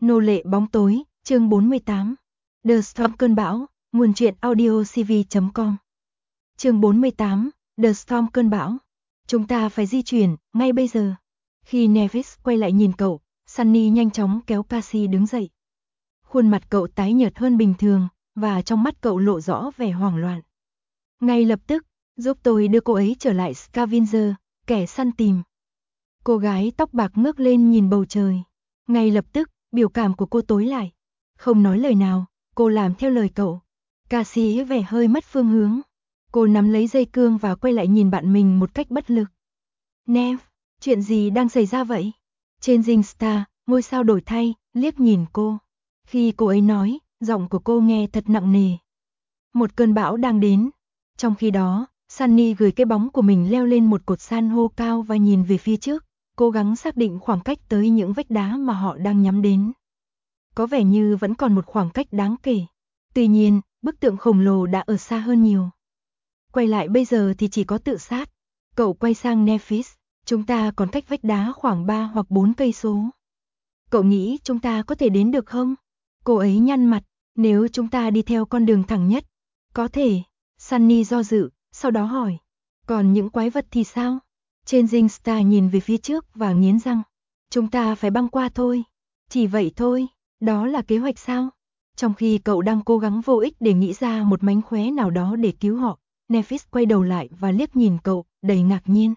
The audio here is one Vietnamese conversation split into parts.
Nô lệ bóng tối, chương 48. The Storm cơn bão, nguồn truyện audio cv.com. Chương 48, The Storm cơn bão. Chúng ta phải di chuyển, ngay bây giờ. Khi Nevis quay lại nhìn cậu, Sunny nhanh chóng kéo Cassie đứng dậy. Khuôn mặt cậu tái nhợt hơn bình thường, và trong mắt cậu lộ rõ vẻ hoảng loạn. Ngay lập tức, giúp tôi đưa cô ấy trở lại Scavenger, kẻ săn tìm. Cô gái tóc bạc ngước lên nhìn bầu trời. Ngay lập tức, biểu cảm của cô tối lại. Không nói lời nào, cô làm theo lời cậu. Cassie vẻ hơi mất phương hướng. Cô nắm lấy dây cương và quay lại nhìn bạn mình một cách bất lực. Nev, chuyện gì đang xảy ra vậy? Changing Star, ngôi sao đổi thay, liếc nhìn cô. Khi cô ấy nói, giọng của cô nghe thật nặng nề. Một cơn bão đang đến. Trong khi đó, Sunny gửi cái bóng của mình leo lên một cột san hô cao và nhìn về phía trước, cố gắng xác định khoảng cách tới những vách đá mà họ đang nhắm đến. Có vẻ như vẫn còn một khoảng cách đáng kể. Tuy nhiên, bức tượng khổng lồ đã ở xa hơn nhiều. Quay lại bây giờ thì chỉ có tự sát. Cậu quay sang Nevis, chúng ta còn cách vách đá khoảng 3 hoặc 4 cây số. Cậu nghĩ chúng ta có thể đến được không? Cô ấy nhăn mặt, nếu chúng ta đi theo con đường thẳng nhất. Có thể. Sunny do dự, sau đó hỏi. Còn những quái vật thì sao? Changing Star nhìn về phía trước và nghiến răng. Chúng ta phải băng qua thôi. Chỉ vậy thôi, đó là kế hoạch sao? Trong khi cậu đang cố gắng vô ích để nghĩ ra một mánh khóe nào đó để cứu họ, Nevis quay đầu lại và liếc nhìn cậu, đầy ngạc nhiên.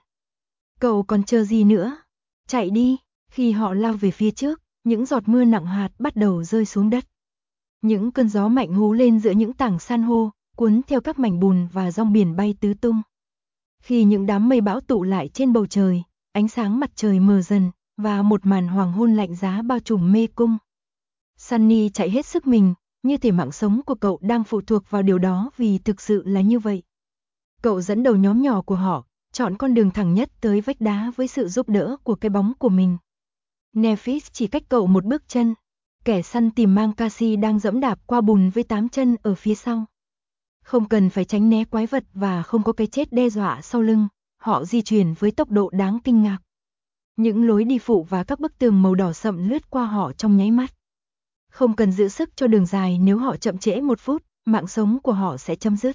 Cậu còn chờ gì nữa? Chạy đi. Khi họ lao về phía trước, những giọt mưa nặng hạt bắt đầu rơi xuống đất. Những cơn gió mạnh hú lên giữa những tảng san hô, cuốn theo các mảnh bùn và dòng biển bay tứ tung. Khi những đám mây bão tụ lại trên bầu trời, ánh sáng mặt trời mờ dần, và một màn hoàng hôn lạnh giá bao trùm mê cung. Sunny chạy hết sức mình, như thể mạng sống của cậu đang phụ thuộc vào điều đó vì thực sự là như vậy. Cậu dẫn đầu nhóm nhỏ của họ, chọn con đường thẳng nhất tới vách đá với sự giúp đỡ của cái bóng của mình. Nevis chỉ cách cậu một bước chân. Kẻ săn tìm mang Cassie đang dẫm đạp qua bùn với 8 chân ở phía sau. Không cần phải tránh né quái vật và không có cái chết đe dọa sau lưng, họ di chuyển với tốc độ đáng kinh ngạc. Những lối đi phụ và các bức tường màu đỏ sậm lướt qua họ trong nháy mắt. Không cần giữ sức cho đường dài, nếu họ chậm trễ 1 phút, mạng sống của họ sẽ chấm dứt.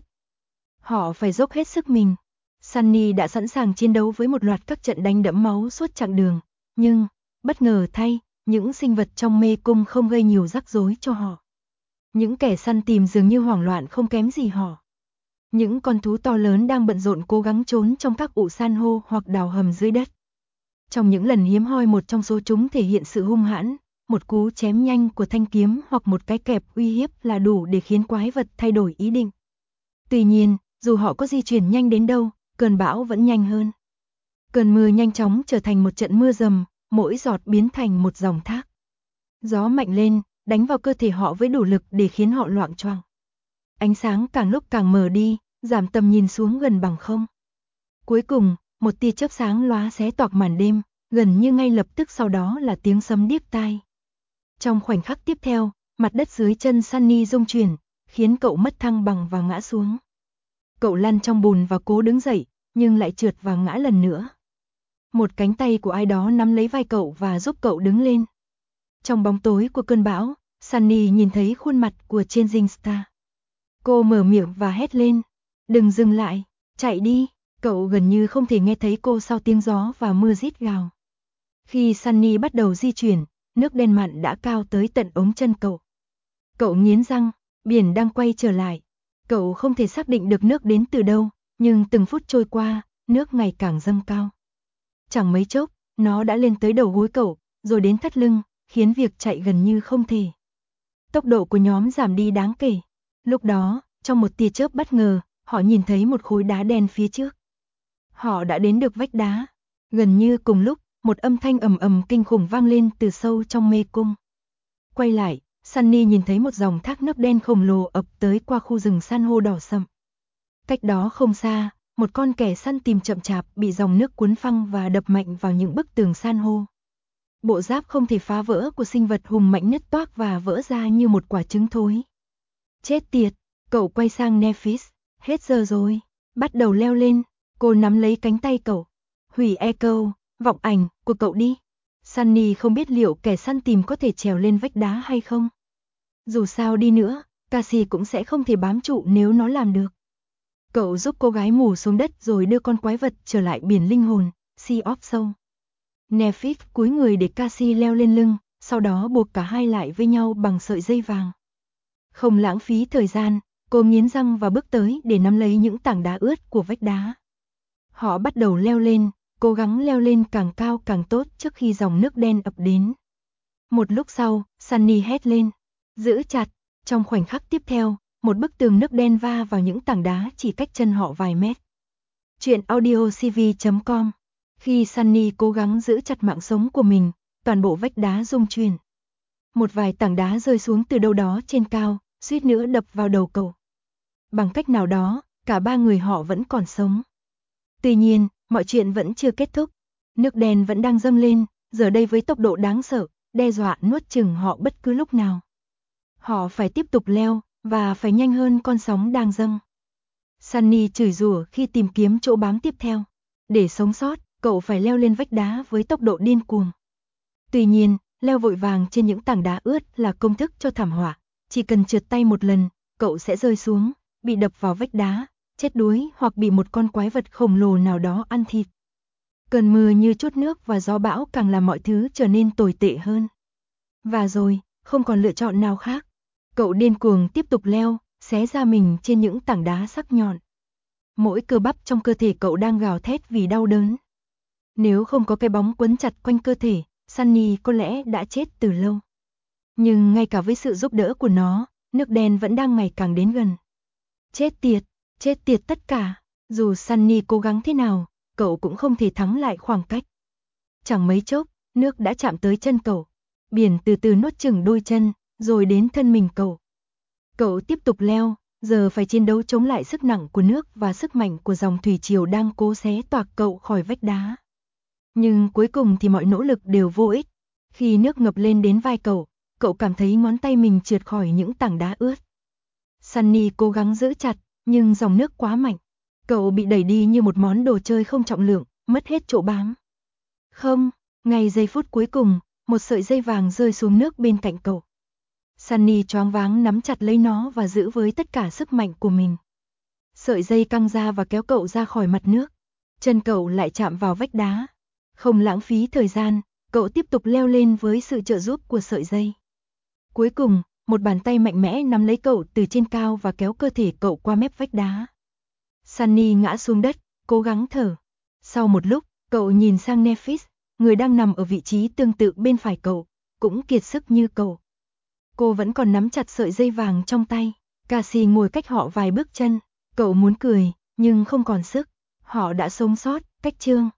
Họ phải dốc hết sức mình. Sunny đã sẵn sàng chiến đấu với một loạt các trận đánh đẫm máu suốt chặng đường, nhưng, bất ngờ thay, những sinh vật trong mê cung không gây nhiều rắc rối cho họ. Những kẻ săn tìm dường như hoảng loạn không kém gì họ. Những con thú to lớn đang bận rộn cố gắng trốn trong các ụ san hô hoặc đào hầm dưới đất. Trong những lần hiếm hoi, một trong số chúng thể hiện sự hung hãn, một cú chém nhanh của thanh kiếm hoặc một cái kẹp uy hiếp là đủ để khiến quái vật thay đổi ý định. Tuy nhiên, dù họ có di chuyển nhanh đến đâu, cơn bão vẫn nhanh hơn. Cơn mưa nhanh chóng trở thành một trận mưa dầm, mỗi giọt biến thành một dòng thác. Gió mạnh lên, đánh vào cơ thể họ với đủ lực để khiến họ loạng choạng. Ánh sáng càng lúc càng mờ đi, giảm tầm nhìn xuống gần bằng không. Cuối cùng, một tia chớp sáng lóa xé toạc màn đêm, gần như ngay lập tức sau đó là tiếng sấm điếc tai. Trong khoảnh khắc tiếp theo, mặt đất dưới chân Sunny rung chuyển, khiến cậu mất thăng bằng và ngã xuống. Cậu lăn trong bùn và cố đứng dậy, nhưng lại trượt và ngã lần nữa. Một cánh tay của ai đó nắm lấy vai cậu và giúp cậu đứng lên. Trong bóng tối của cơn bão, Sunny nhìn thấy khuôn mặt của Changing Star. Cô mở miệng và hét lên. Đừng dừng lại, chạy đi. Cậu gần như không thể nghe thấy cô sau tiếng gió và mưa rít gào. Khi Sunny bắt đầu di chuyển, nước đen mặn đã cao tới tận ống chân cậu. Cậu nghiến răng, biển đang quay trở lại. Cậu không thể xác định được nước đến từ đâu, nhưng từng phút trôi qua, nước ngày càng dâng cao. Chẳng mấy chốc, nó đã lên tới đầu gối cậu, rồi đến thắt lưng, khiến việc chạy gần như không thể. Tốc độ của nhóm giảm đi đáng kể. Lúc đó, trong một tia chớp bất ngờ, họ nhìn thấy một khối đá đen phía trước. Họ đã đến được vách đá. Gần như cùng lúc, một âm thanh ầm ầm kinh khủng vang lên từ sâu trong mê cung. Quay lại, Sunny nhìn thấy một dòng thác nước đen khổng lồ ập tới qua khu rừng san hô đỏ sậm. Cách đó không xa, một con kẻ săn tìm chậm chạp bị dòng nước cuốn phăng và đập mạnh vào những bức tường san hô. Bộ giáp không thể phá vỡ của sinh vật hùng mạnh nứt toác và vỡ ra như một quả trứng thối. Chết tiệt, cậu quay sang Nevis, hết giờ rồi, bắt đầu leo lên. Cô nắm lấy cánh tay cậu. Hủy echo, vọng ảnh của cậu đi. Sunny không biết liệu kẻ săn tìm có thể trèo lên vách đá hay không. Dù sao đi nữa, Cassie cũng sẽ không thể bám trụ nếu nó làm được. Cậu giúp cô gái mù xuống đất rồi đưa con quái vật trở lại biển linh hồn, Sea of Soul. Nephis cúi người để Cassie leo lên lưng, sau đó buộc cả hai lại với nhau bằng sợi dây vàng. Không lãng phí thời gian, cô nghiến răng và bước tới để nắm lấy những tảng đá ướt của vách đá. Họ bắt đầu leo lên, cố gắng leo lên càng cao càng tốt trước khi dòng nước đen ập đến. Một lúc sau, Sunny hét lên, giữ chặt. Trong khoảnh khắc tiếp theo, một bức tường nước đen va vào những tảng đá chỉ cách chân họ vài mét. Chuyện audiocv.com. Khi Sunny cố gắng giữ chặt mạng sống của mình, toàn bộ vách đá rung chuyển. Một vài tảng đá rơi xuống từ đâu đó trên cao, suýt nữa đập vào đầu cậu. Bằng cách nào đó, cả ba người họ vẫn còn sống. Tuy nhiên, mọi chuyện vẫn chưa kết thúc. Nước đen vẫn đang dâng lên, giờ đây với tốc độ đáng sợ, đe dọa nuốt chửng họ bất cứ lúc nào. Họ phải tiếp tục leo, và phải nhanh hơn con sóng đang dâng. Sunny chửi rủa khi tìm kiếm chỗ bám tiếp theo. Để sống sót, cậu phải leo lên vách đá với tốc độ điên cuồng. Tuy nhiên, leo vội vàng trên những tảng đá ướt là công thức cho thảm họa. Chỉ cần trượt tay một lần, cậu sẽ rơi xuống, bị đập vào vách đá, chết đuối hoặc bị một con quái vật khổng lồ nào đó ăn thịt. Cơn mưa như trút nước và gió bão càng làm mọi thứ trở nên tồi tệ hơn. Và rồi, không còn lựa chọn nào khác. Cậu điên cuồng tiếp tục leo, xé ra mình trên những tảng đá sắc nhọn. Mỗi cơ bắp trong cơ thể cậu đang gào thét vì đau đớn. Nếu không có cái bóng quấn chặt quanh cơ thể, Sunny có lẽ đã chết từ lâu. Nhưng ngay cả với sự giúp đỡ của nó, nước đen vẫn đang ngày càng đến gần. Chết tiệt tất cả. Dù Sunny cố gắng thế nào, cậu cũng không thể thắng lại khoảng cách. Chẳng mấy chốc, nước đã chạm tới chân cậu. Biển từ từ nuốt chửng đôi chân, rồi đến thân mình cậu. Cậu tiếp tục leo, giờ phải chiến đấu chống lại sức nặng của nước và sức mạnh của dòng thủy triều đang cố xé toạc cậu khỏi vách đá. Nhưng cuối cùng thì mọi nỗ lực đều vô ích. Khi nước ngập lên đến vai cậu, cậu cảm thấy ngón tay mình trượt khỏi những tảng đá ướt. Sunny cố gắng giữ chặt, nhưng dòng nước quá mạnh. Cậu bị đẩy đi như một món đồ chơi không trọng lượng, mất hết chỗ bám. Không, ngay giây phút cuối cùng, một sợi dây vàng rơi xuống nước bên cạnh cậu. Sunny choáng váng nắm chặt lấy nó và giữ với tất cả sức mạnh của mình. Sợi dây căng ra và kéo cậu ra khỏi mặt nước. Chân cậu lại chạm vào vách đá. Không lãng phí thời gian, cậu tiếp tục leo lên với sự trợ giúp của sợi dây. Cuối cùng, một bàn tay mạnh mẽ nắm lấy cậu từ trên cao và kéo cơ thể cậu qua mép vách đá. Sunny ngã xuống đất, cố gắng thở. Sau một lúc, cậu nhìn sang Nephis, người đang nằm ở vị trí tương tự bên phải cậu, cũng kiệt sức như cậu. Cô vẫn còn nắm chặt sợi dây vàng trong tay. Cassie ngồi cách họ vài bước chân. Cậu muốn cười, nhưng không còn sức. Họ đã sống sót, cách chương.